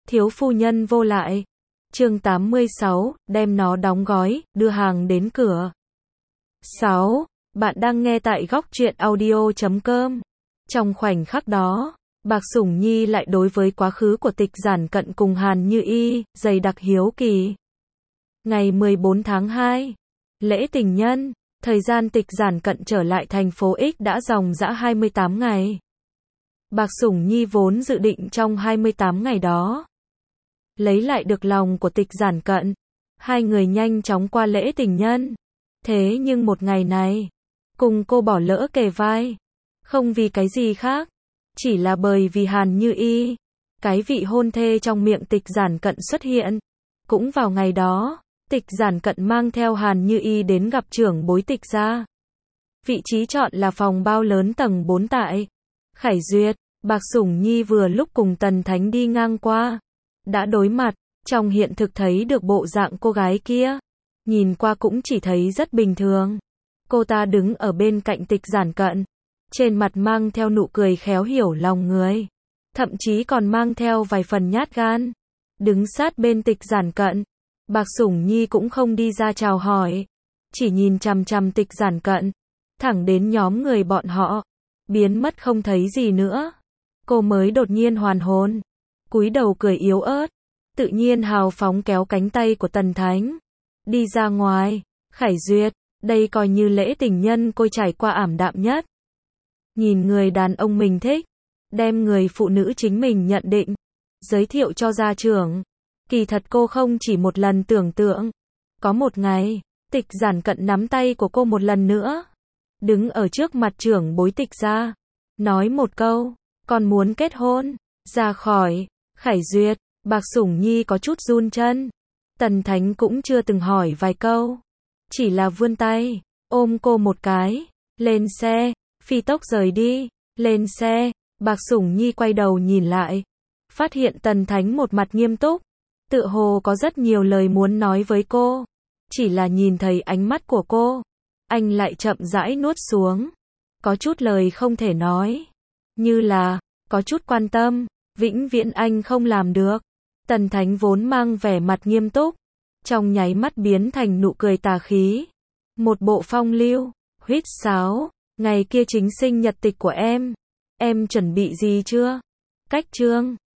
Thiếu phu nhân vô lại. Chương 86, đem nó đóng gói, đưa hàng đến cửa. 6. Bạn đang nghe tại góc truyện audio.com. Trong khoảnh khắc đó, Bạc Sủng Nhi lại đối với quá khứ của Tịch Giản Cận cùng Hàn Như Y, dày đặc hiếu kỳ. Ngày 14 tháng 2, lễ tình nhân, thời gian Tịch Giản Cận trở lại thành phố X đã dòng dã 28 ngày. Bạc Sủng Nhi vốn dự định trong 28 ngày đó lấy lại được lòng của Tịch Giản Cận, hai người nhanh chóng qua lễ tình nhân. Thế nhưng một ngày này, cùng cô bỏ lỡ kề vai. Không vì cái gì khác, chỉ là bởi vì Hàn Như Y, cái vị hôn thê trong miệng Tịch Giản Cận xuất hiện. Cũng vào ngày đó, Tịch Giản Cận mang theo Hàn Như Y đến gặp trưởng bối Tịch gia. Vị trí chọn là phòng bao lớn tầng 4 tại Khải Duyệt. Bạc Sủng Nhi vừa lúc cùng Tần Thánh đi ngang qua, đã đối mặt, trong hiện thực thấy được bộ dạng cô gái kia, nhìn qua cũng chỉ thấy rất bình thường. Cô ta đứng ở bên cạnh Tịch Giản Cận, trên mặt mang theo nụ cười khéo hiểu lòng người, thậm chí còn mang theo vài phần nhát gan. Đứng sát bên Tịch Giản Cận, Bạc Sủng Nhi cũng không đi ra chào hỏi, chỉ nhìn chằm chằm Tịch Giản Cận, thẳng đến nhóm người bọn họ biến mất không thấy gì nữa. Cô mới đột nhiên hoàn hồn, cúi đầu cười yếu ớt, tự nhiên hào phóng kéo cánh tay của Tần Thánh, đi ra ngoài. Khải Duyệt, đây coi như lễ tình nhân cô trải qua ảm đạm nhất. Nhìn người đàn ông mình thích, đem người phụ nữ chính mình nhận định, giới thiệu cho gia trưởng. Kỳ thật cô không chỉ một lần tưởng tượng, có một ngày, Tịch Giản Cận nắm tay của cô một lần nữa, đứng ở trước mặt trưởng bối Tịch gia, nói một câu, con muốn kết hôn. Ra khỏi Khải Duyệt, Bạc Sủng Nhi có chút run chân. Tần Thánh cũng chưa từng hỏi vài câu, chỉ là vươn tay, ôm cô một cái, lên xe, phi tốc rời đi. Lên xe, Bạc Sủng Nhi quay đầu nhìn lại, phát hiện Tần Thánh một mặt nghiêm túc, tựa hồ có rất nhiều lời muốn nói với cô, chỉ là nhìn thấy ánh mắt của cô, anh lại chậm rãi nuốt xuống, có chút lời không thể nói, như là có chút quan tâm, vĩnh viễn anh không làm được. Tần Thánh vốn mang vẻ mặt nghiêm túc, trong nháy mắt biến thành nụ cười tà khí, một bộ phong lưu, huýt sáo, ngày kia chính sinh nhật tịch của em chuẩn bị gì chưa? Cách chương